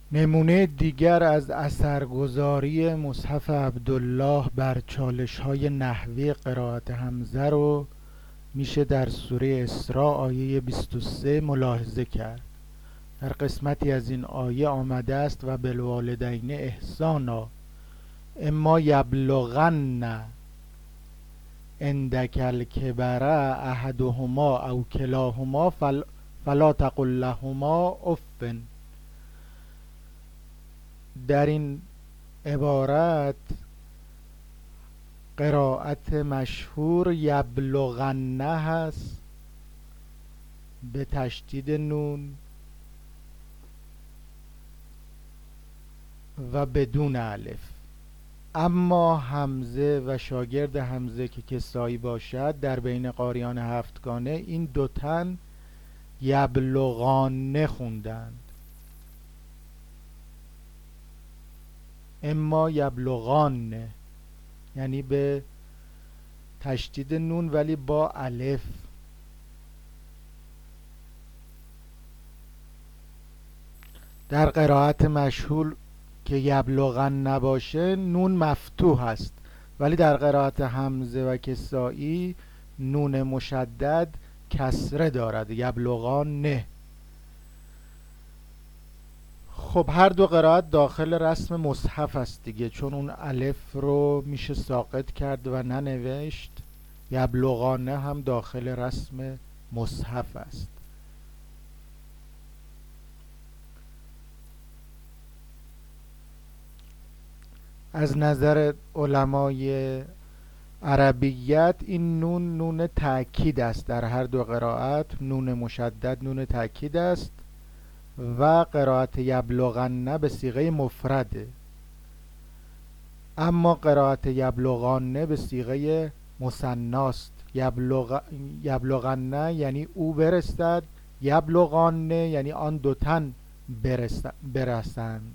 نمونه دیگر از اثرگذاری مصحف عبدالله بر چالش‌های نحوی قرائت حمزه رو میشه در سوره اسراء آیه 23 ملاحظه کرد. در قسمتی از این آیه آمده است و بالوالدین احسانا اما یبلغن عندک الکبر احدهما او کلاهما فلا تقل لهما اف. در این عبارت قرائت مشهور یبلغنه هست به تشدید نون و بدون الف، اما حمزه و شاگرد حمزه که کسایی باشد در بین قاریان هفتگانه این دو تن یبلغانه خوندند. اما یبلغان یعنی به تشدید نون ولی با الف. در قرائت مشهور که یبلغن نباشه نون مفتوح است، ولی در قرائت حمزه و کسائی نون مشدد کسره دارد، یبلغان نه. خب هر دو قرائت داخل رسم مصحف است دیگه، چون اون الف رو میشه ساقط کرد و ننوشت. یبلغانه هم داخل رسم مصحف است. از نظر علمای عربیت این نون نون تأکید است، در هر دو قرائت نون مشدد نون تأکید است و قرائت یبلغن به صیغه مفرده، اما قرائت یبلغانه به صیغه مثناست. یبلغن یعنی او برسد، یبلغانه یعنی آن دو تن برسند.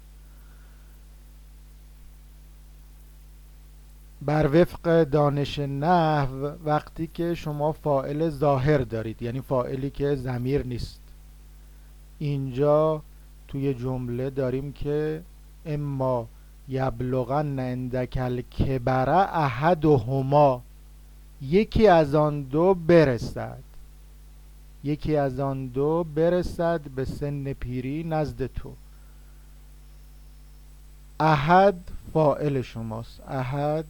بر وفق دانش نحو وقتی که شما فاعل ظاهر دارید، یعنی فاعلی که ضمیر نیست، اینجا توی جمله داریم که اما یبلغن عندک الکبر احدهما، یکی از آن دو برسد، یکی از آن دو برسد به سن پیری نزد تو. احد فاعل شماست، احد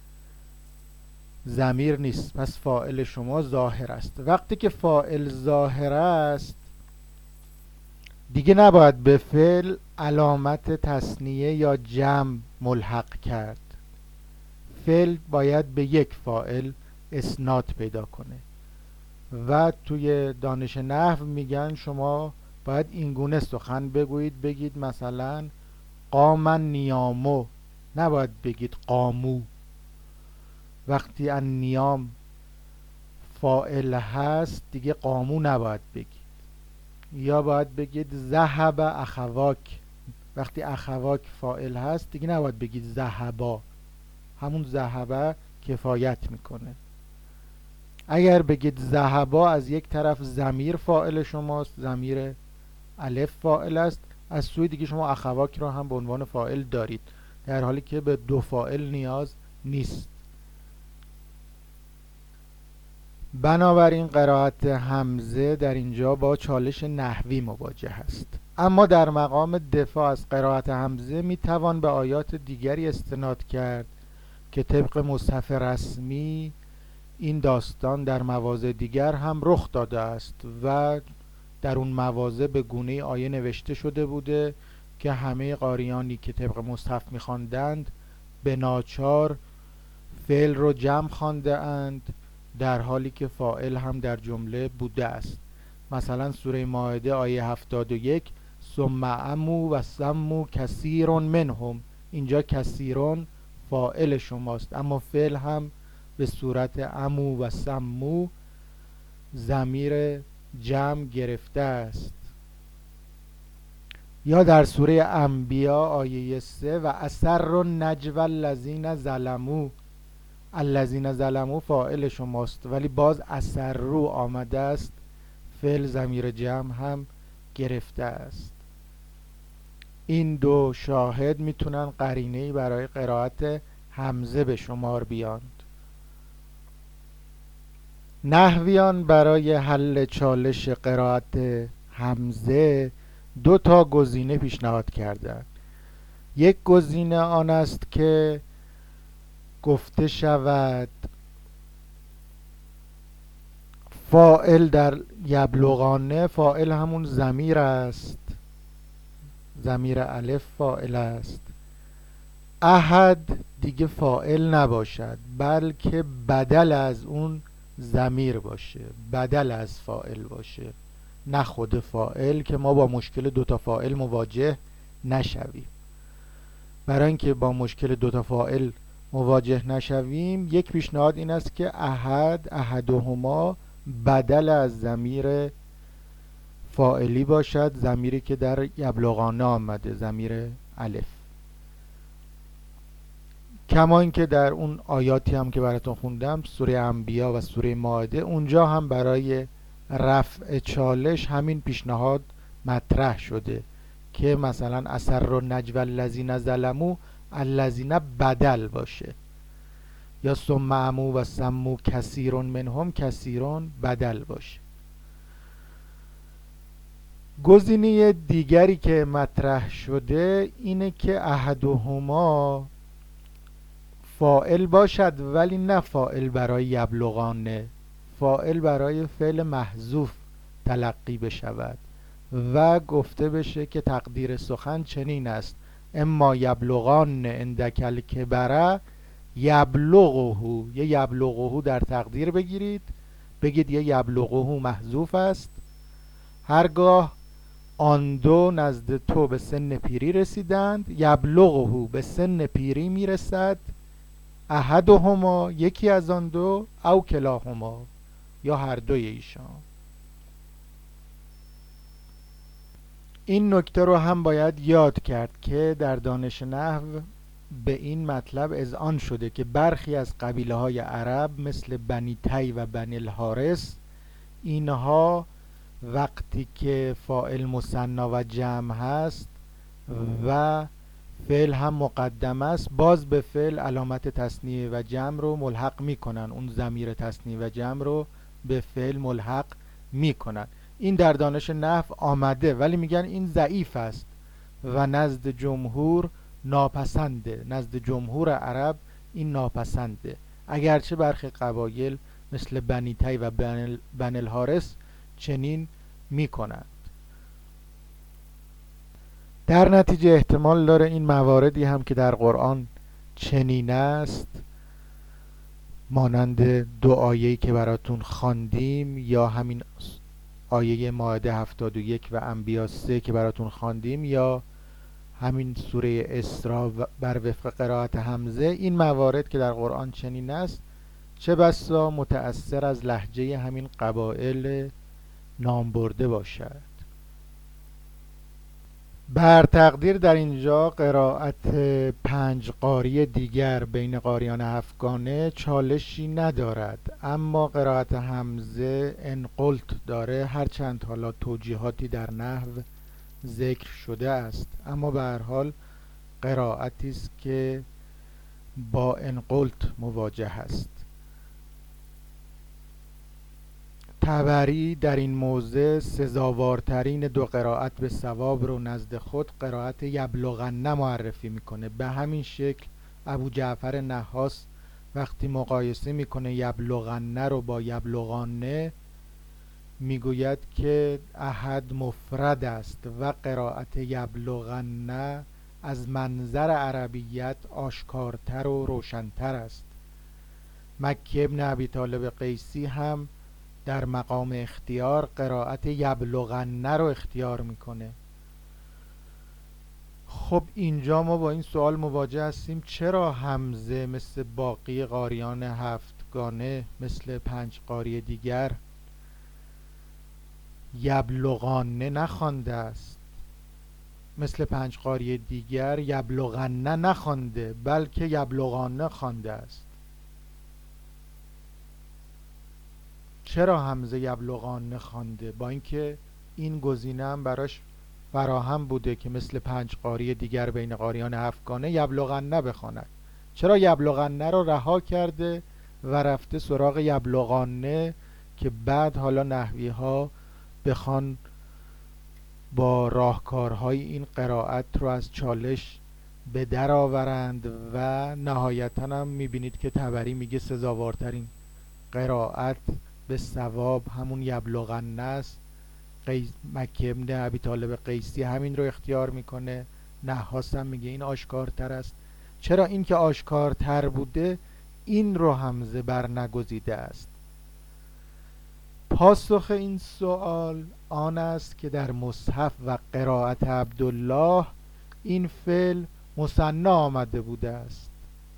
ضمیر نیست، پس فاعل شما ظاهر است. وقتی که فاعل ظاهر است دیگه نباید به فعل علامت تثنیه یا جمع ملحق کرد، فعل باید به یک فاعل اسناد پیدا کنه و توی دانش نحو میگن شما باید اینگونه سخن بگویید، بگید مثلا قام نیامو، نباید بگید قامو. وقتی ان نیام فاعل هست دیگه قامو نباید بگید، یا باید بگید ذهب اخواک، وقتی اخواک فاعل هست دیگه نباید بگید ذهبا، همون ذهبه کفایت میکنه. اگر بگید ذهبا از یک طرف ضمیر فاعل شماست، ضمیر الف فاعل است، از سوی دیگه شما اخواک رو هم به عنوان فاعل دارید، در حالی که به دو فاعل نیاز نیست. بنابراین قرائت حمزه در اینجا با چالش نحوی مواجه است. اما در مقام دفاع از قرائت حمزه میتوان به آیات دیگری استناد کرد که طبق مصحف رسمی این داستان در مواضع دیگر هم رخ داده است و در اون مواضع به گونه آیه نوشته شده بوده که همه قاریانی که طبق مصحف می‌خواندند به ناچار فعل رو جمع خوانده اند، در حالی که فاعل هم در جمله بوده است. مثلا سوره مائده آیه 71 ثم عمو و سمو کثیر منهم، اینجا کثیرون فاعل شماست، اما فعل هم به صورت عمو و سمو ضمیر جمع گرفته است. یا در سوره انبیا آیه 3 و اسر النجوى الذین ظلموا، الذین ظلموا فاعل شماست ولی باز اسروا آمده است، فعل ضمیر جمع هم گرفته است. این دو شاهد میتونن قرینه‌ای برای قرائت همزه به شمار بیاند. نحویان برای حل چالش قرائت همزه دو تا گزینه پیشنهاد کردند. یک گزینه آن است که گفته شود فاعل در یبلغانه، فاعل همون ضمیر است، ضمیر الف فاعل است. احد دیگه فاعل نباشد بلکه بدل از اون ضمیر باشه، بدل از فاعل باشه، نه خود فاعل، که ما با مشکل دوتا فاعل مواجه نشویم. برای اینکه با مشکل دوتا فاعل مواجه نشویم، یک پیشنهاد این است که احد، احدهما بدل از ضمیر فاعلی باشد، ضمیری که در یبلغانه آمده، ضمیر الف. کما اینکه در اون آیاتی هم که براتون خوندم، سوره انبیا و سوره مائده، اونجا هم برای رفع چالش همین پیشنهاد مطرح شده که مثلا اسر النجوى الذین ظلموا الذین بدل باشه، یا ثم عموا و سموا کثیر منهم کثیرون بدل باشه. گزینه دیگری که مطرح شده اینه که احدهما فاعل باشد، ولی نه فاعل برای یبلغانه، فاعل برای فعل محذوف تلقی بشود و گفته بشه که تقدیر سخن چنین است: اما یبلغان عندک الکبر یبلغه. یه یبلغه در تقدیر بگیرید، بگید یه یبلغه محذوف است، هرگاه آن دو نزد تو به سن پیری رسیدند، یبلغه به سن پیری میرسد، احدهما یکی از آن دو، او کلاهما یا هر دوی ایشان. این نکته رو هم باید یاد کرد که در دانش نحو به این مطلب اذعان شده که برخی از قبیله های عرب مثل بنی تی و بنی الحارث، اینها وقتی که فاعل مثنی و جمع هست و فعل هم مقدم است، باز به فعل علامت تثنیه و جمع رو ملحق میکنن، اون ضمیر تثنیه و جمع رو به فعل ملحق میکنن. این در دانش نحو آمده، ولی میگن این ضعیف است و نزد جمهور ناپسنده، نزد جمهور عرب این ناپسنده، اگرچه برخی قبایل مثل بنی تی و بنی الحارث چنین میکنند. در نتیجه احتمال داره این مواردی هم که در قرآن چنین است، مانند دو آیه‌ای که براتون خواندیم یا همین آیه مائده 71 و انبیا 3 که براتون خواندیم یا همین سوره اسراء بر وفق قرائت حمزه، این موارد که در قرآن چنین است چه بسا متأثر از لهجه همین قبایل نام برده باشد. بر تقدیر در اینجا قرائت 5 قاری دیگر بین قاریان افغانه چالشی ندارد، اما قرائت حمزه انقلت داره، هرچند حالا توجیهاتی در نحو ذکر شده است، اما به هر حال قرائتی است که با انقلت مواجه است. طبری در این موضع سزاوارترین دو قرائت به صواب رو نزد خود قرائت یبلغن معرفی میکنه. به همین شکل ابو جعفر نحاس وقتی مقایسه میکنه یبلغن رو با یبلغانه میگوید که احد مفرد است و قرائت یبلغن از منظر عربیت آشکارتر و روشنتر است. مکی ابن ابی طالب قیسی هم در مقام اختیار قرائت یبلغن رو اختیار میکنه. خب اینجا ما با این سوال مواجه هستیم چرا حمزه مثل باقی قاریان هفتگانه، مثل 5 قاری دیگر یبلغانه نخوانده است، مثل 5 قاری دیگر یبلغن نخوانده بلکه یبلغانه خوانده است. چرا حمزه یبلغانه خوانده با اینکه این گزینه هم براش فراهم بوده که مثل 5 قاری دیگر بین قاریان هفتگانه یبلغنه بخواند. چرا یبلغنه رو رها کرده و رفته سراغ یبلغانه که بعد حالا نحوی ها بخوان با راهکارهای این قرائت رو از چالش به در آورند و نهایتا هم میبینید که طبری میگه سزاوارترین قرائت به صواب همون یبلغنه است. مکی ابن ابی طالب قیسی همین رو اختیار میکنه. نحاس هم میگه این آشکارتر است. چرا؟ این که آشکارتر بوده این رو حمزه بر نگزیده است. پاسخ این سوال آن است که در مصحف و قرائت عبدالله این فعل مثنی آمده بوده است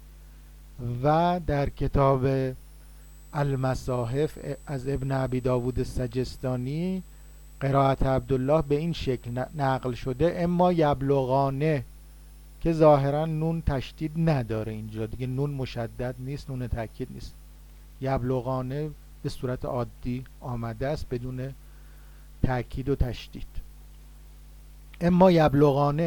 و در کتاب المصاحف از ابن ابی داود سجستانی قرائت عبدالله به این شکل نقل شده: اما یبلغانه، که ظاهرا نون تشدید نداره، اینجا دیگه نون مشدد نیست، نون تاکید نیست. یبلغانه به صورت عادی آمده است بدون تاکید و تشدید. اما یبلغانه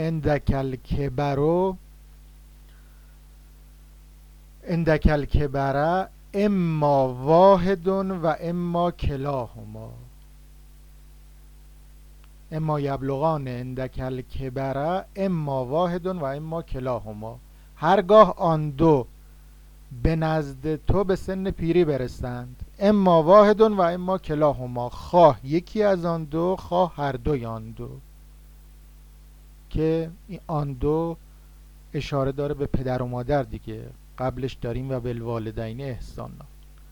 اندکل کبره اما واحد و اما کلاهما. اما یبلغان اندکل کبره اما واحد و اما کلاهما. هرگاه آن دو به نزد تو به سن پیری برسند، اما واحد و اما کلاهما، خواه یکی از آن دو خواه هر دوی آن دو، که آن دو اشاره داره به پدر و مادر دیگه، قبلش داریم و بالوالدین احسانا.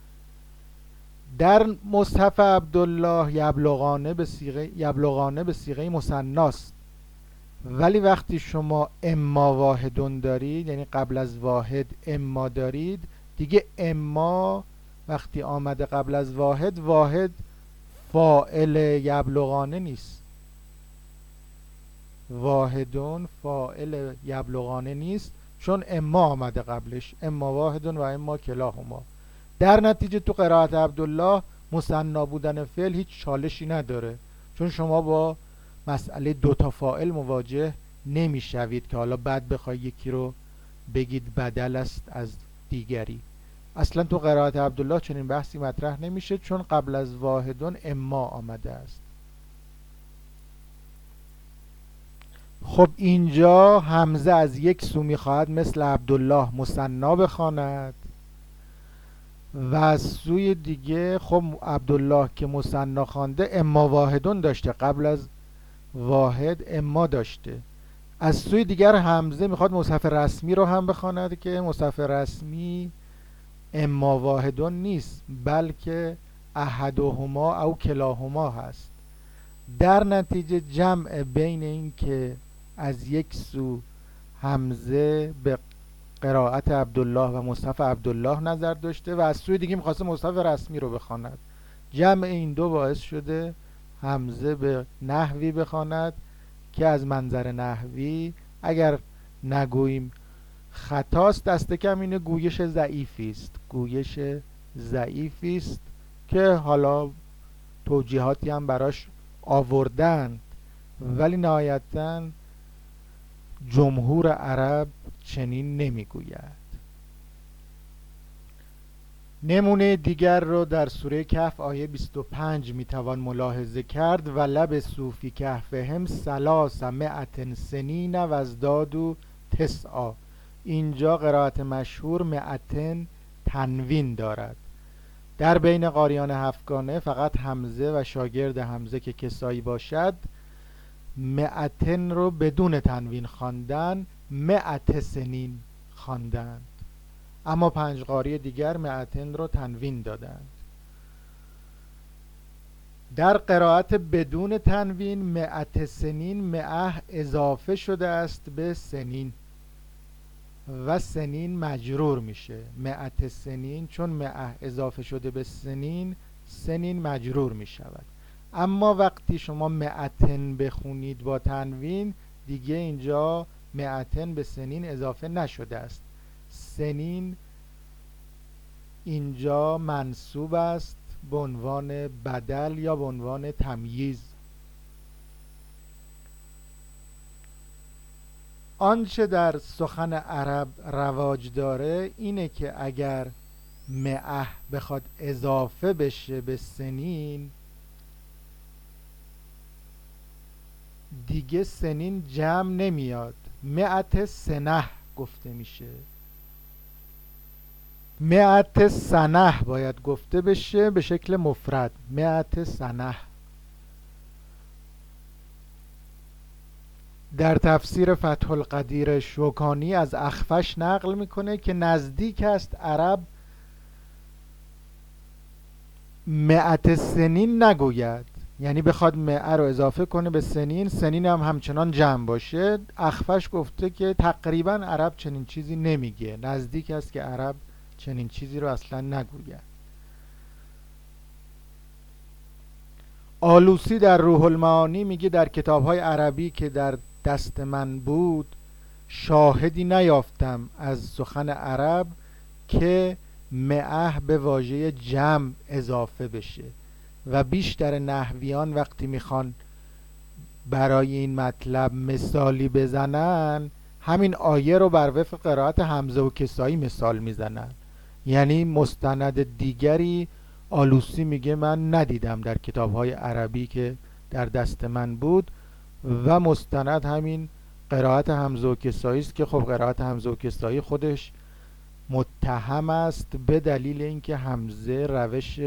در مصحف عبدالله یبلغانه به صیغه مثناست، ولی وقتی شما اما واحدون دارید، یعنی قبل از واحد اما دارید، دیگه اما وقتی آمده قبل از واحد، واحد فاعل یبلغانه نیست. واحدون فاعل یبلغانه نیست چون اما آمده قبلش، اما واحدون و اما کلاهما. در نتیجه تو قرائت عبدالله مثنی بودن فعل هیچ چالشی نداره، چون شما با مسئله دوتا فاعل مواجه نمیشوید که حالا بعد بخوای یکی رو بگید بدل است از دیگری. اصلا تو قرائت عبدالله چنین بحثی مطرح نمیشه، چون قبل از واحدون اما آمده است. خب اینجا حمزه از یک سو میخواهد مثل عبدالله مثنی بخواند و از سوی دیگه خب عبدالله که مثنی خوانده اما واحدون داشته، قبل از واحد اما داشته. از سوی دیگر حمزه میخواد مصحف رسمی رو هم بخواند که مصحف رسمی اما واحدون نیست، بلکه احدهما او کلاهما هست. در نتیجه جمع بین این که از یک سو حمزه به قرائت عبدالله و مصحف عبدالله نظر داشته و از سوی دیگه میخواسته مصحف رسمی رو بخواند، جمع این دو باعث شده حمزه به نحوی بخواند که از منظر نحوی اگر نگوییم خطاست، دست کم اینه گویش ضعیفی است. گویش ضعیفی است که حالا توجیهاتی هم براش آوردند، ولی نهایتاً جمهور عرب چنین نمیگوید. نمونه دیگر رو در سوره کهف آیه 25 میتوان ملاحظه کرد: و لبثوا فی کهفهم 300 سنین و ازدادوا تسعا. اینجا قرائت مشهور مئتن تنوین دارد. در بین قاریان هفتگانه فقط حمزه و شاگرد حمزه که کسایی باشد مئتن رو بدون تنوین خواندن، مئت سنین خواندند، اما 5 قاری دیگر مئتن رو تنوین دادند. در قرائت بدون تنوین مئت سنین مئه اضافه شده است به سنین و سنین مجرور میشه. مئت سنین چون مئه اضافه شده به سنین، سنین مجرور میشود. اما وقتی شما مئتن بخونید با تنوین، دیگه اینجا مئتن به سنین اضافه نشده است. سنین اینجا منصوب است به عنوان بدل یا به عنوان تمییز. آنچه در سخن عرب رواج داره اینه که اگر مئه بخواد اضافه بشه به سنین، دیگه سنین جمع نمیاد، مئت سنه گفته میشه. مئت سنه باید گفته بشه به شکل مفرد، مئت سنه. در تفسیر فتح القدیر شوکانی از اخفش نقل میکنه که نزدیک است عرب مئت سنین نگوید، یعنی بخواد مئه رو اضافه کنه به سنین، سنین هم همچنان جمع باشه. اخفش گفته که تقریبا عرب چنین چیزی نمیگه، نزدیک است که عرب چنین چیزی رو اصلا نگوید. آلوسی در روح المعانی میگه در کتاب‌های عربی که در دست من بود شاهدی نیافتم از سخن عرب که مئه به واژه جمع اضافه بشه و بیشتر نحویان وقتی میخوان برای این مطلب مثالی بزنن همین آیه رو بر وفق قرائت حمزه و کسایی مثال میزنن. یعنی مستند دیگری آلوسی میگه من ندیدم در کتاب‌های عربی که در دست من بود و مستند همین قرائت حمزه و کسایی است که خب قرائت حمزه و کسایی خودش متهم است به دلیل اینکه حمزه روش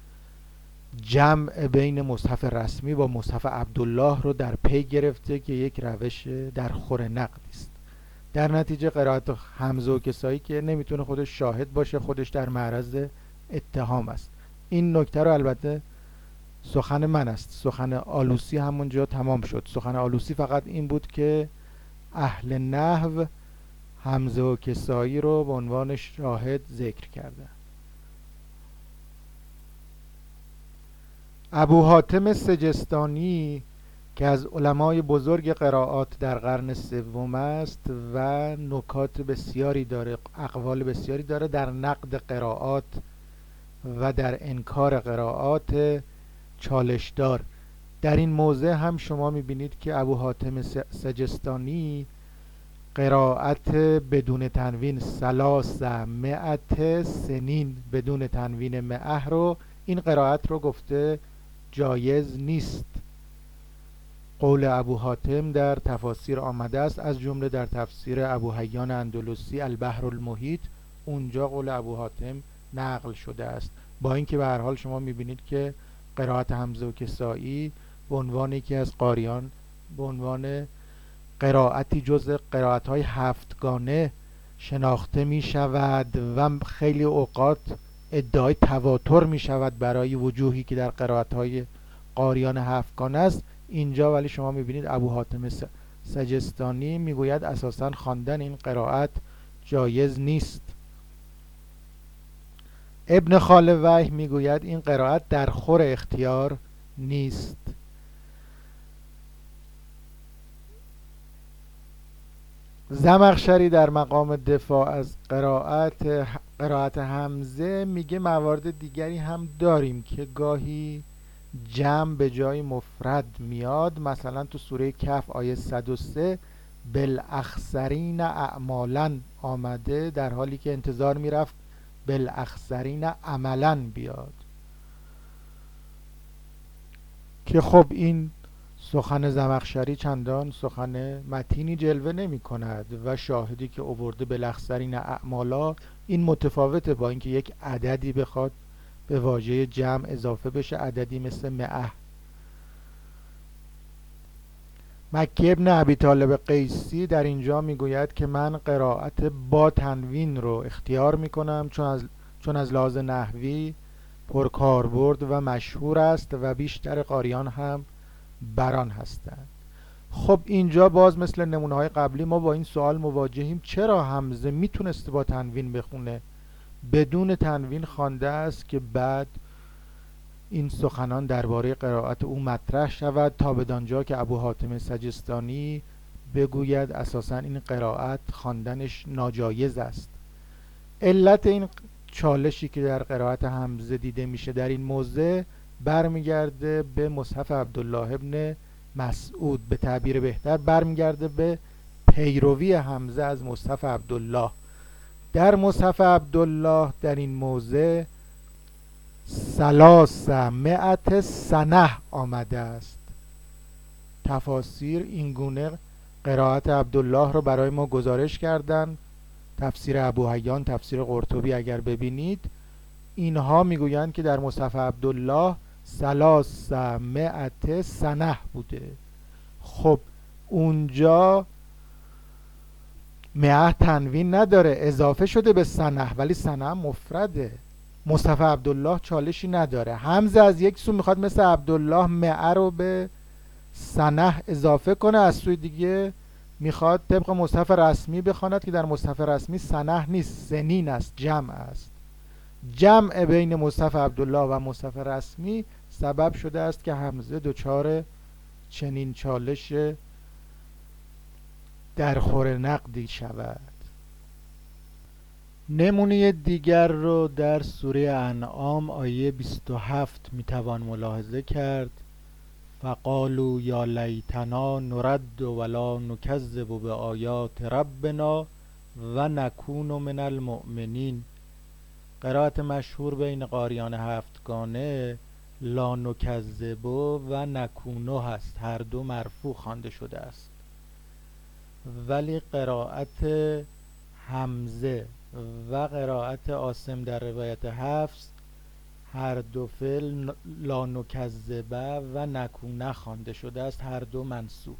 جمع بین مصحف رسمی با مصحف عبدالله رو در پی گرفته که یک روش در خور نقدی است. در نتیجه قرائت حمزه و کسایی که نمیتونه خودش شاهد باشه، خودش در معرض اتهام است. این نکته رو البته سخن من است، سخن آلوسی همونجا تمام شد. سخن آلوسی فقط این بود که اهل نحو حمزه و کسایی رو به عنوان شاهد ذکر کرده. ابو حاتم سجستانی که از علمای بزرگ قرائات در قرن سوم است و نکات بسیاری داره، اقوال بسیاری داره در نقد قرائات و در انکار قرائات چالشدار. در این موضع هم شما میبینید که ابو حاتم سجستانی قرائت بدون تنوین سلاسمائت سنین بدون تنوین مئه رو، این قرائت رو گفته جایز نیست. قول ابو حاتم در تفاسیر آمده است، از جمله در تفسیر ابو حیان اندلسی البحر المحیط، اونجا قول ابو حاتم نقل شده است. با اینکه به هر حال شما میبینید که قرائت حمزه و کسایی به عنوان یکی از قاریان به عنوان قرائتی جز قرائت‌های هفتگانه شناخته می شود و خیلی اوقات ادعای تواتر می شود برای وجوهی که در قرائت‌های قاریان هفتگانه است. اینجا ولی شما می بینید ابو حاتم سجستانی می گوید اساساً خواندن این قرائت جایز نیست. ابن خالویه می گوید این قرائت در خور اختیار نیست. زمخشری در مقام دفاع از قرائت حمزه میگه موارد دیگری هم داریم که گاهی جمع به جای مفرد میاد. مثلا تو سوره کهف آیه 103 بالاخسرین اعمالا آمده، در حالی که انتظار میرفت بالاخسرین عملا بیاد، که خب این سخن زمخشری چندان سخن متینی جلوه نمی کند و شاهدی که آورده بالاخسرین اعمالا این متفاوته با اینکه یک عددی بخواد به واژه جمع اضافه بشه، عددی مثل مئه. مکی ابن ابی طالب قیسی در اینجا میگوید که من قرائت با تنوین رو اختیار میکنم چون از لحاظ نحوی پرکاربرد و مشهور است و بیشتر قاریان هم بران هستند. خب اینجا باز مثل نمونه‌های قبلی ما با این سوال مواجهیم چرا حمزه میتونسته با تنوین بخونه، بدون تنوین خوانده است که بعد این سخنان درباره قرائت او مطرح شود تا بدانجا که ابو حاتم سجستانی بگوید اساساً این قرائت خواندنش ناجایز است. علت این چالشی که در قرائت حمزه دیده میشه در این موضع برمیگرده به مصحف عبدالله ابن مسعود، به تعبیر بهتر برمیگرده به پیروی حمزه از مصحف عبدالله. در مصحف عبدالله در این موضع 300 سنه آمده است. تفاسیر این گونه قرائت عبدالله رو برای ما گزارش کردند. تفسیر ابوحیان، تفسیر قرطبی اگر ببینید، اینها میگویند که در مصحف عبدالله 300 سنه بوده. خب اونجا مئه تنوین نداره، اضافه شده به سنه، ولی سنه مفرده. مصحف عبدالله چالشی نداره. حمزه از یک سو میخواد مثل عبدالله مئه رو به سنه اضافه کنه، از سوی دیگه میخواد طبق مصحف رسمی بخواند که در مصحف رسمی سنه نیست، سنین است، جمع است. جمع بین مصحف عبدالله و مصحف رسمی سبب شده است که حمزه دچار چنین چالش در خور نقدی شود. نمونه دیگر رو در سوره انعام آیه 27 میتوان ملاحظه کرد. فقالوا یا لیتنا نرد ولا نکذب بآیات ربنا و نکون من المؤمنین. قرائت مشهور بین قاریان هفتگانه لا نکذب و نکونو هست، هر دو مرفوع خوانده شده است، ولی قرائت حمزه و قرائت عاصم در روایت حفص هر دو فعل لا نکذبه و نکونه خوانده شده است، هر دو منصوب.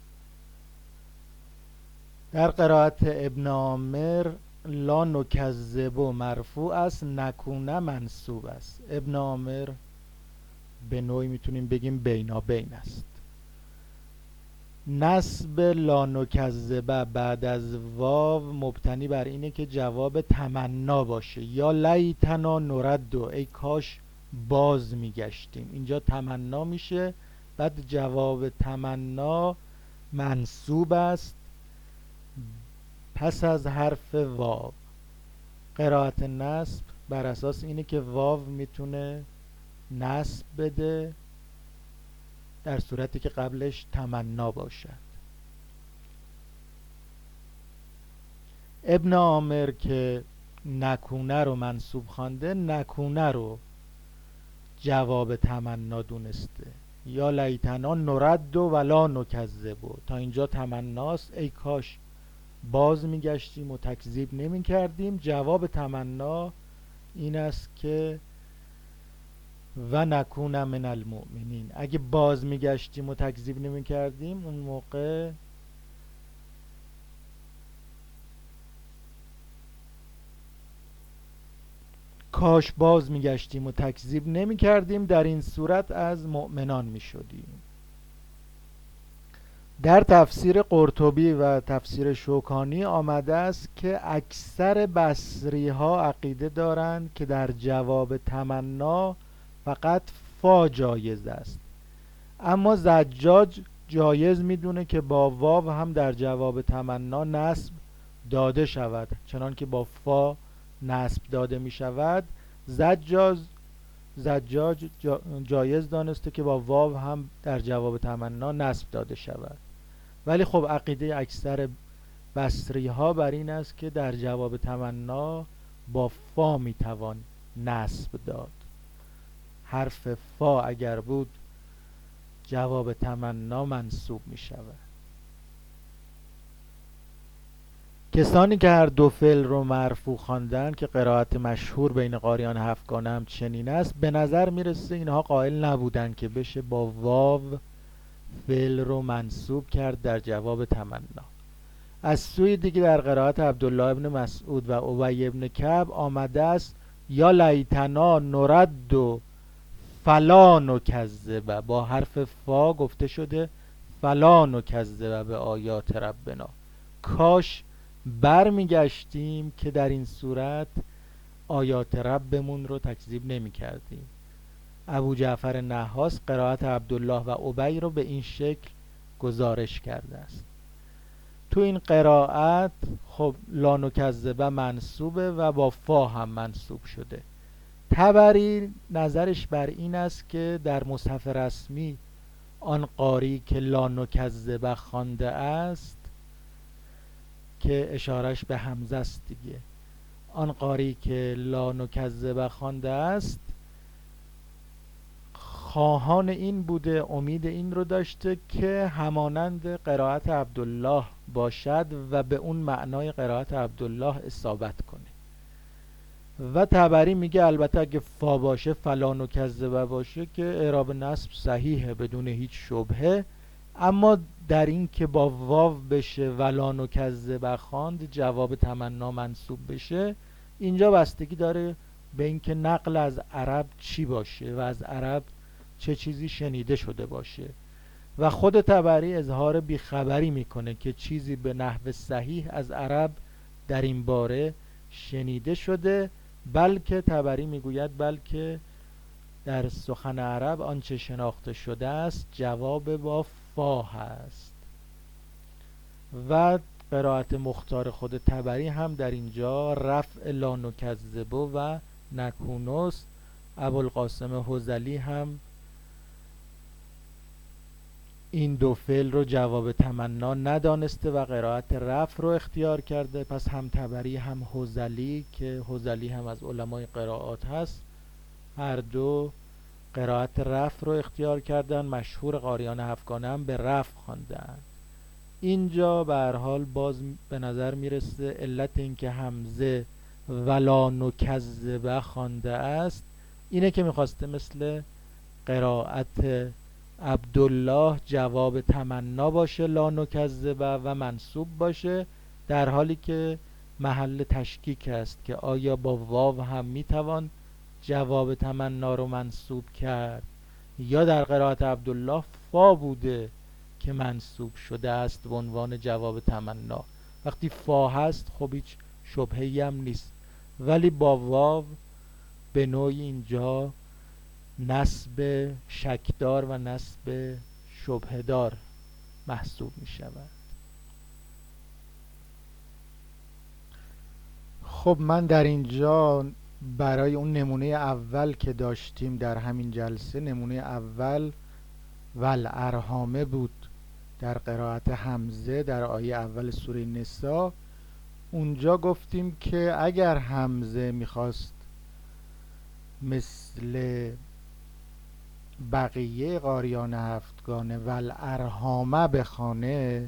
در قرائت ابن عامر لا نکذب مرفوع است، نکونه منصوب است. ابن عامر به نوعی میتونیم بگیم بینابین است. نصب لا نکذبه بعد از واو مبتنی بر اینه که جواب تمنا باشه. یا لیتنا نردو، ای کاش باز میگشتیم. اینجا تمنا میشه، بعد جواب تمنا منصوب است پس از حرف واو. قرائت نصب بر اساس اینه که واو میتونه نصب بده در صورتی که قبلش تمنا باشد. ابن عامر که نکونه رو منصوب خوانده، نکونه رو جواب تمنا دونسته. یا لیتنا نرد ولا نکذب، تا اینجا تمناست، ای کاش باز میگشتیم و تکذیب نمی کردیم. جواب تمنا این است که و نکون من المؤمنین. اگه باز میگشتیم و تکذیب نمی کردیم، اون موقع کاش باز میگشتیم و تکذیب نمی کردیم، در این صورت از مؤمنان می شدیم. در تفسیر قرطبی و تفسیر شوکانی آمده است که اکثر بصری ها عقیده دارند که در جواب تمنا فقط فا جایز است، اما زجاج جایز میدونه که با واو هم در جواب تمنا نصب داده شود، چنان که با فا نصب داده می شود. زجاج جایز دانسته که با واو هم در جواب تمنا نصب داده شود. ولی خب عقیده اکثر بصری ها بر این است که در جواب تمنا با فا می توان نصب داد. حرف فا اگر بود جواب تمنا منصوب می شود. کسانی که هر دو فعل رو مرفوع خواندن که قرائت مشهور بین قاریان هفتگانه هم چنین است، به نظر میرسه اینها قائل نبودن که بشه با واو فعل رو منصوب کرد در جواب تمنا. از سوی دیگه در قرائت عبدالله ابن مسعود و ابی ابن کعب آمده است یا لیتنا نرد و فلا نکذب، با حرف فا گفته شده فلا نکذب به آیات ربنا، کاش برمیگشتیم که در این صورت آیات ربمون رو تکذیب نمی کردیم. ابو جعفر نحاس قرائت عبدالله و ابی رو به این شکل گزارش کرده است. تو این قرائت خب لا نکذبه منصوبه و با فا هم منصوب شده. طبری نظرش بر این است که در مصحف رسمی آن قاری که لا نکذبه خوانده است که اشارش به حمزه است دیگه. آن قاری که لا نکذب خوانده است خواهان این بوده، امید این رو داشته که همانند قرائت عبدالله باشد و به اون معنای قرائت عبدالله اصابت کنه. و طبری میگه البته اگه فا باشه فلا نکذب باشه که اعراب نصب صحیحه بدون هیچ شبهه، اما در این که با واو بشه ولا نکذب خواند جواب تمنا منصوب بشه، اینجا بستگی داره به اینکه نقل از عرب چی باشه و از عرب چه چیزی شنیده شده باشه. و خود طبری اظهار بیخبری میکنه که چیزی به نحو صحیح از عرب در این باره شنیده شده، بلکه طبری میگوید بلکه در سخن عرب آنچه شناخته شده است جواب با فا هست. و قرائت مختار خود طبری هم در اینجا رفع لا نکذب و نکونست. ابوالقاسم حذلی هم این دو فعل رو جواب تمنا ندانسته و قرائت رفع رو اختیار کرده. پس هم طبری هم حذلی که حذلی هم از علمای قرائات هست، هر دو قرائت رفع رو اختیار کردن. مشهور قاریان هفتگانه هم به رفع خواندن. اینجا به هر حال باز به نظر میرسه علت این که حمزه ولا نکذب خوانده است اینه که میخواسته مثل قرائت عبدالله جواب تمنا باشه، لا نکذب و منصوب باشه، در حالی که محل تشکیک است که آیا با واو هم میتوان جواب تمنا رو منصوب کرد یا در قرائت عبدالله فا بوده که منصوب شده است به عنوان جواب تمنا. وقتی فا هست خب هیچ شبهه‌ای هم نیست، ولی با واو به نوعی اینجا نصب شکدار و نصب شبهدار محسوب می شود. خب من در اینجا برای اون نمونه اول که داشتیم در همین جلسه، نمونه اول والارحامه بود در قرائت حمزه در آیه اول سوره نساء. اونجا گفتیم که اگر حمزه میخواست مثل بقیه قاریان هفتگانه والارحامه بخوانه،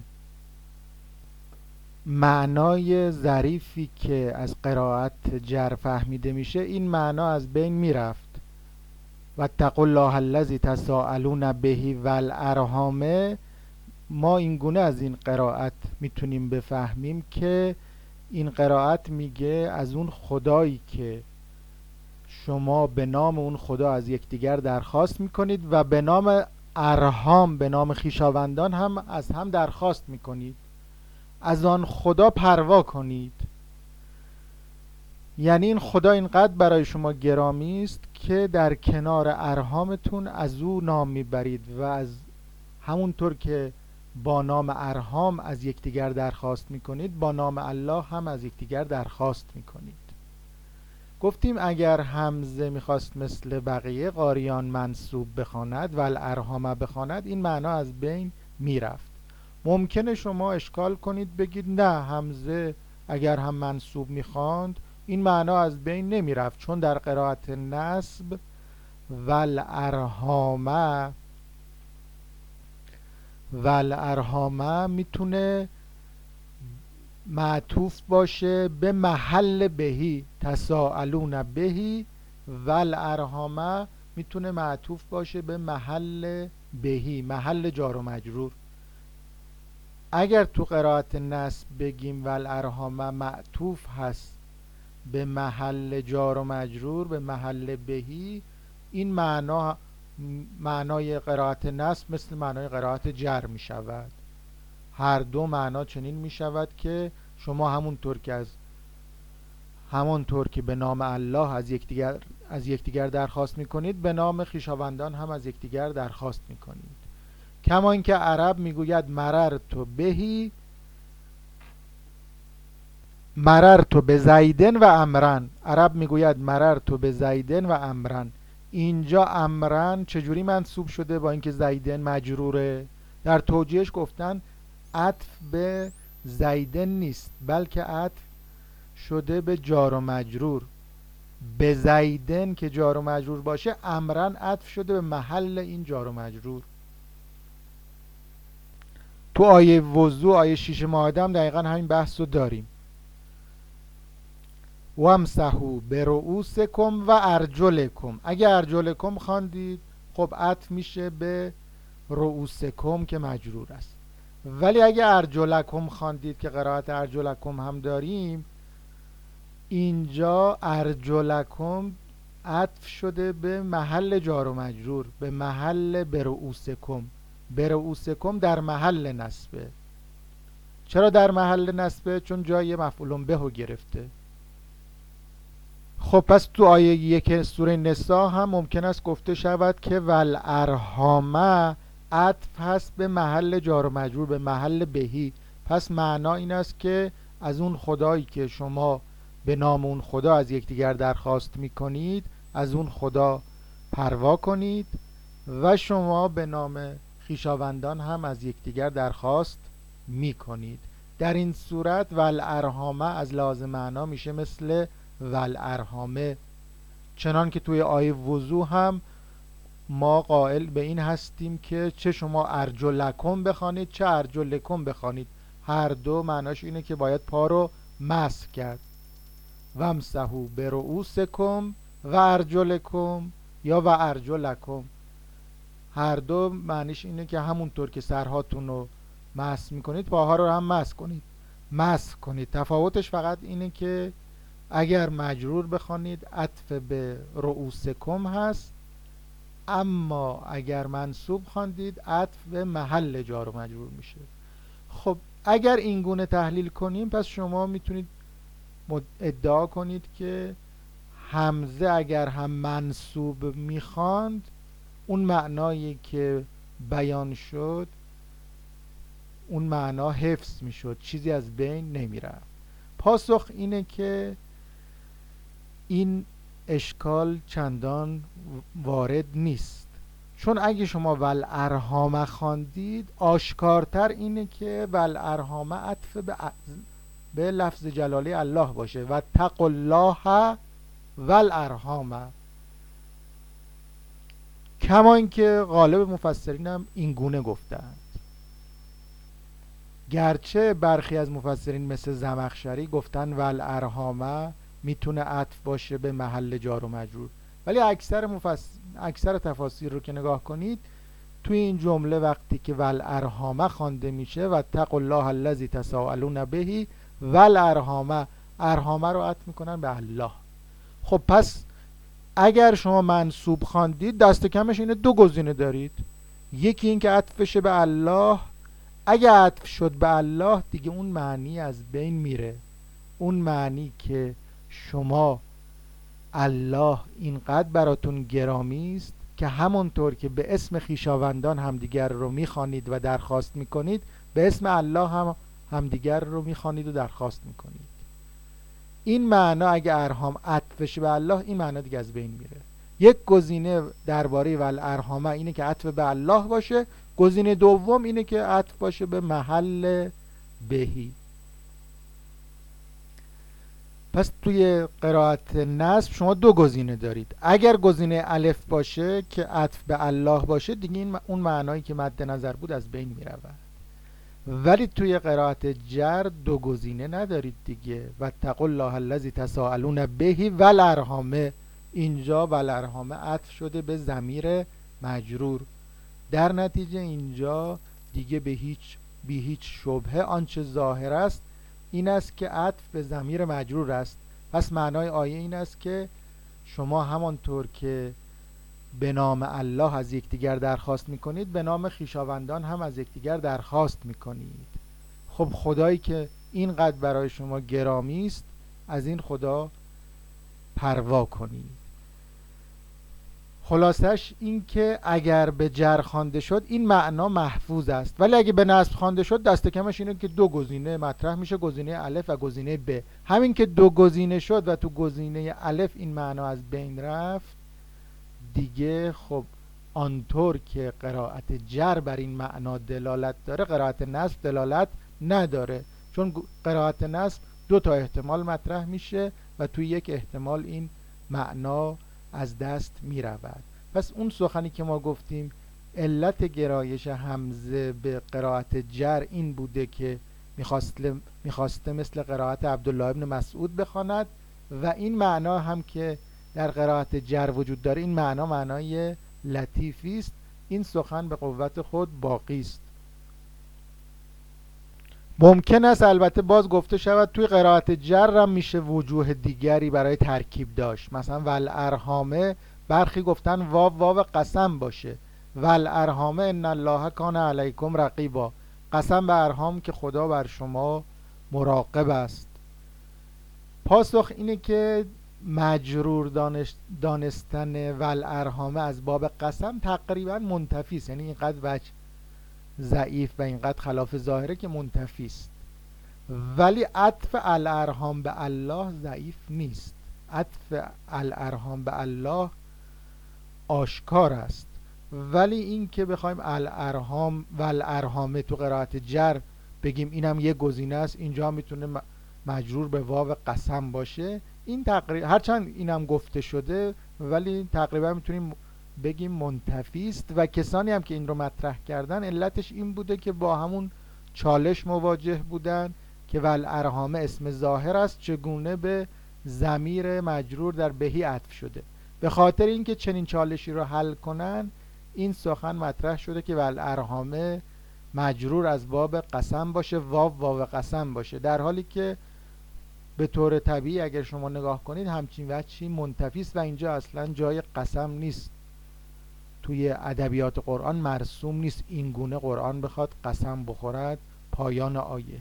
معنای ظریفی که از قرائت جر فهمیده میشه این معنا از بین میرفت. واتقوا الله الذی تساءلون به والارحام، ما این گونه از این قرائت میتونیم بفهمیم که این قرائت میگه از اون خدایی که شما به نام اون خدا از یکدیگر درخواست میکنید و به نام ارحام، به نام خویشاوندان هم از هم درخواست میکنید، از آن خدا پروا کنید. یعنی این خدا اینقدر برای شما گرامی است که در کنار ارحامتون از او نام میبرید و از همونطور که با نام ارحام از یکدیگر درخواست میکنید با نام الله هم از یکدیگر درخواست میکنید. گفتیم اگر حمزه میخواست مثل بقیه قاریان منصوب بخواند و الارحام بخواند این معنا از بین میرفت. ممکنه شما اشکال کنید بگید نه، حمزه اگر هم منصوب میخواند این معنا از بین نمیرفت، چون در قرائت نصب والارحام میتونه معطوف باشه به محل بهی، تساءلون بهی، والارحام میتونه معطوف باشه به محل بهی، محل جار و مجرور. اگر تو قرائت نصب بگیم والارحام معطوف هست به محل جار و مجرور، به محل بهی، این معنای قرائت نصب مثل معنای قرائت جر می شود. هر دو معنا چنین می شود که شما همونطور که به نام الله از یکدیگر درخواست می کنید به نام خویشاوندان هم از یکدیگر درخواست می کنید. کما اینکه عرب میگوید مررت بزیدن و امرن، عرب میگوید مررت بزیدن و امرن. اینجا امرن چجوری منصوب شده با اینکه زیدن مجروره؟ در توجیهش گفتن عطف به زیدن نیست، بلکه عطف شده به جار و مجرور. به زیدن که جار و مجرور باشه امرا عطف شده به محل این جار و مجرور. تو آیه وضوع، آیه 6 مائده هم دقیقا همین بحث رو داریم. وامسحوا برؤوسکم و ارجلکم. اگه ارجلکم خواندید خب عطف میشه به رؤوسکم که مجرور است. ولی اگه ارجلکم خواندید که قرائت ارجلکم هم داریم، اینجا ارجلکم عطف شده به محل جار و مجرور، به محل برؤوسکم. برؤوسکم در محل نصبه. چرا در محل نصبه؟ چون جای مفعول به رو گرفته. خب پس تو آیه 1 سوره نساء هم ممکن است گفته شود که والارحام عطف هست به محل جار و مجرور، به محل بهی. پس معنا این است که از اون خدایی که شما به نام اون خدا از یکدیگر درخواست میکنید، از اون خدا پروا کنید و شما به نام خویشاوندان هم از یکدیگر درخواست میکنید. در این صورت والارحام از لحاظ معنا میشه مثل والارحامه، چنان که توی آیه وضوع هم ما قائل به این هستیم که چه شما ارجلکم بخوانید چه ارجلکم بخوانید، هر دو معناش اینه که باید پا رو مسح کرد. وامسحوا برؤوسکم و ارجلکم یا و ارجلکم، هر دو معنیش اینه که همونطور که سرهاتون رو مسح میکنید پاها رو هم مسح کنید. تفاوتش فقط اینه که اگر مجرور بخوانید عطف به رؤوسکم هست، اما اگر منصوب خواندید عطف به محل جار و مجرور میشه. خب اگر این گونه تحلیل کنیم پس شما میتونید ادعا کنید که همزه اگر هم منصوب میخواند اون معنایی که بیان شد اون معنا حفظ میشد، چیزی از بین نمیرفت. پاسخ اینه که این اشکال چندان وارد نیست، چون اگه شما والارحام خواندید آشکارتر اینه که والارحام عطف به لفظ جلاله الله باشه و اتقوا الله والارحام، کما اینکه غالب مفسرین هم این گونه گفتند. گرچه برخی از مفسرین مثل زمخشری گفتن والارحام میتونه عطف باشه به محل جار و مجرور، ولی اکثر تفاسیر رو که نگاه کنید توی این جمله وقتی که والارحام خوانده میشه و اتقوا الله الذی تساءلون به والارحام، ارحام رو عطف میکنن به الله. خب پس اگر شما منصوب خواندید دست کمش اینه دو گزینه دارید، یکی این که عطف بشه به الله، اگه عطف شد به الله دیگه اون معنی از بین میره، اون معنی که شما الله اینقدر براتون گرامی است که همونطور که به اسم خویشاوندان همدیگر رو میخوانید و درخواست میکنید به اسم الله هم همدیگر رو میخوانید و درخواست میکنید. این معنا اگه ارحام عطف بشه به الله این معنا دیگه از بین میره. یک گزینه درباره والارحام اینه که عطف به الله باشه، گزینه دوم اینه که عطف باشه به محل بهی. پس توی قرائت نصب شما دو گزینه دارید، اگر گزینه الف باشه که عطف به الله باشه دیگه اون معنایی که مد نظر بود از بین می رود، ولی توی قرائت جر دو گزینه ندارید دیگه. و اتقوا الله الذی تساءلون به والارحام، اینجا والارحام عطف شده به ضمیر مجرور، در نتیجه اینجا دیگه به هیچ شبهه آنچه ظاهر است این است که عطف به ضمیر مجرور است. پس معنای آیه این است که شما همانطور که به نام الله از یکدیگر درخواست میکنید به نام خویشاوندان هم از یکدیگر درخواست میکنید. خب خدایی که اینقدر برای شما گرامی است از این خدا پروا کنید. خلاصش این که اگر به جر خوانده شد این معنا محفوظ است، ولی اگه به نصب خوانده شد دست کمش اینه که دو گزینه مطرح میشه، گزینه الف و گزینه ب. همین که دو گزینه شد و تو گزینه الف این معنا از بین رفت دیگه خب آنطور که قرائت جر بر این معنا دلالت داره قرائت نصب دلالت نداره، چون قرائت نصب دو تا احتمال مطرح میشه و توی یک احتمال این معنا از دست میرود. پس اون سخنی که ما گفتیم علت گرایش حمزه به قرائت جر این بوده که میخواسته مثل قرائت عبدالله ابن مسعود بخواند و این معنا هم که در قرائت جر وجود داره، این معنا معنای لطیفی است. این سخن به قوت خود باقی است. ممکن است البته باز گفته شود توی قرائت جر هم میشه وجوه دیگری برای ترکیب داشت. مثلا والارحامه برخی گفتن واو قسم باشه، والارحامه ان الله کان علیکم رقیبا، قسم به ارحام که خدا بر شما مراقب است. پاسخ اینه که مجرور دانستن والارحامه از باب قسم تقریبا منتفی است، یعنی اینقدر وجه ضعیف و اینقدر خلاف ظاهره که منتفی است. ولی عطف الارحام به الله ضعیف نیست، عطف الارحام به الله آشکار است. ولی این که بخوایم الارحام و الارحامه تو قرائت جر بگیم اینم یه گزینه است، اینجا میتونه مجرور به واو قسم باشه، این تقریبا هرچند اینم گفته شده ولی تقریبا میتونیم بگیم منتفی است. و کسانی هم که این رو مطرح کردن علتش این بوده که با همون چالش مواجه بودن که والارحام اسم ظاهر است چگونه به ضمیر مجرور در بهی عطف شده. به خاطر اینکه چنین چالشی رو حل کنن این سخن مطرح شده که والارحام مجرور از باب قسم باشه، واو قسم باشه، در حالی که به طور طبیعی اگر شما نگاه کنید همچین وجهی منتفی است و اینجا اصلا جای قسم نیست. توی ادبیات قرآن مرسوم نیست این گونه قرآن بخواد قسم بخورد. پایان آیه.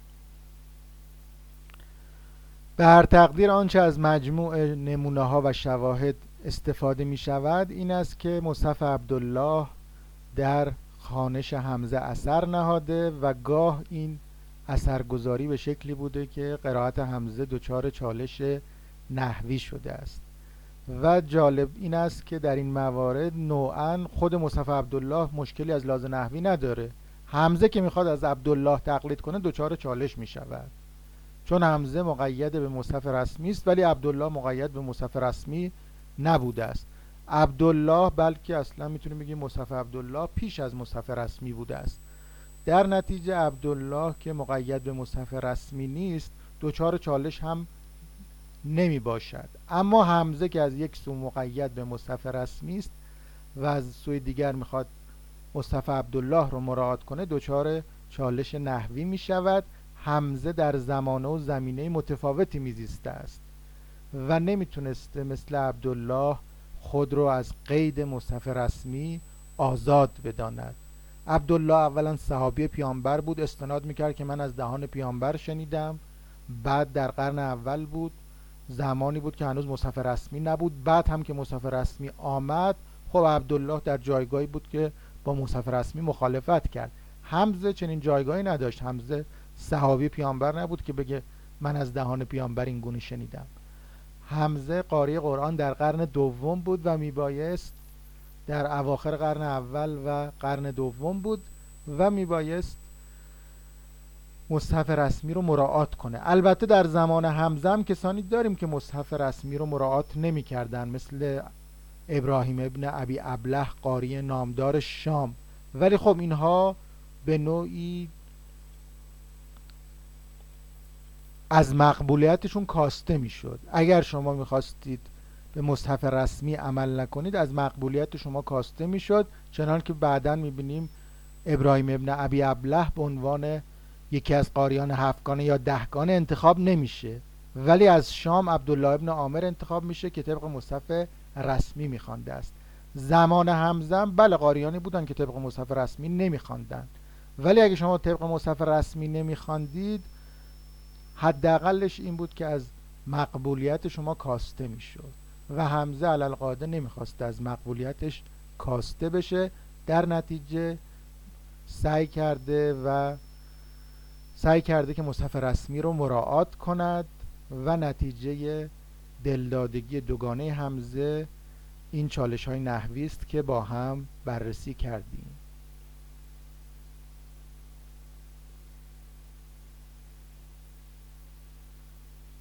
به هر تقدیر آنچه از مجموع نمونه ها و شواهد استفاده می شود این است که مصحف عبدالله در خوانش حمزه اثر نهاده و گاه این اثرگذاری به شکلی بوده که قرائت حمزه دچار چالش نحوی شده است. و جالب این است که در این موارد نوعا خود مصحف عبدالله مشکلی از لحاظ نحوی نداره. حمزه که میخواد از عبدالله تقلید کنه دچار چالش میشود، چون حمزه مقید به مصحف رسمی است ولی عبدالله مقید به مصحف رسمی نبوده است. عبدالله بلکه اصلا میتونیم بگیم مصحف عبدالله پیش از مصحف رسمی بوده است. در نتیجه عبدالله که مقید به مصحف رسمی نیست دچار چالش هم نمی باشد. اما حمزه که از یک سو مقید به مصحف رسمی است و از سوی دیگر میخواد مصحف عبدالله رو مراعات کنه دچار چالش نحوی می شود. حمزه در زمانه و زمینه متفاوتی میزیسته است و نمیتونسته مثل عبدالله خود رو از قید مصحف رسمی آزاد بداند. عبدالله اولا صحابی پیامبر بود، استناد میکرد که من از دهان پیامبر شنیدم. بعد در قرن اول بود، زمانی بود که هنوز مصحف رسمی نبود. بعد هم که مصحف رسمی آمد خب عبدالله در جایگاهی بود که با مصحف رسمی مخالفت کرد. حمزه چنین جایگاهی نداشت. حمزه صحابی پیامبر نبود که بگه من از دهان پیامبر این گونه شنیدم. حمزه قاری قرآن در قرن دوم بود و میبایست در اواخر قرن اول و قرن دوم بود و میبایست مصحف رسمی رو مراعات کنه. البته در زمان حمزه هم کسانی داریم که مصحف رسمی رو مراعات نمی کردن، مثل ابراهیم ابن ابی ابله قاری نامدار شام، ولی خب اینها به نوعی از مقبولیتشون کاسته میشد. اگر شما میخواستید به مصحف رسمی عمل نکنید از مقبولیت شما کاسته میشد، چنان که بعداً میبینیم ابراهیم ابن ابی ابله به عنوان یکی از قاریان هفتگانه یا دهگانه انتخاب نمیشه، ولی از شام عبدالله ابن عامر انتخاب میشه که طبق مصحف رسمی میخوانده است. زمان حمزه بله قاریانی بودن که طبق مصحف رسمی نمیخواندن، ولی اگه شما طبق مصحف رسمی نمیخواندید حداقلش این بود که از مقبولیت شما کاسته میشد و حمزه علالقاعده نمیخواست از مقبولیتش کاسته بشه. در نتیجه سعی کرده که مصحف رسمی رو مراعات کند و نتیجه دلدادگی دوگانه حمزه این چالش های نحوی است که با هم بررسی کردیم.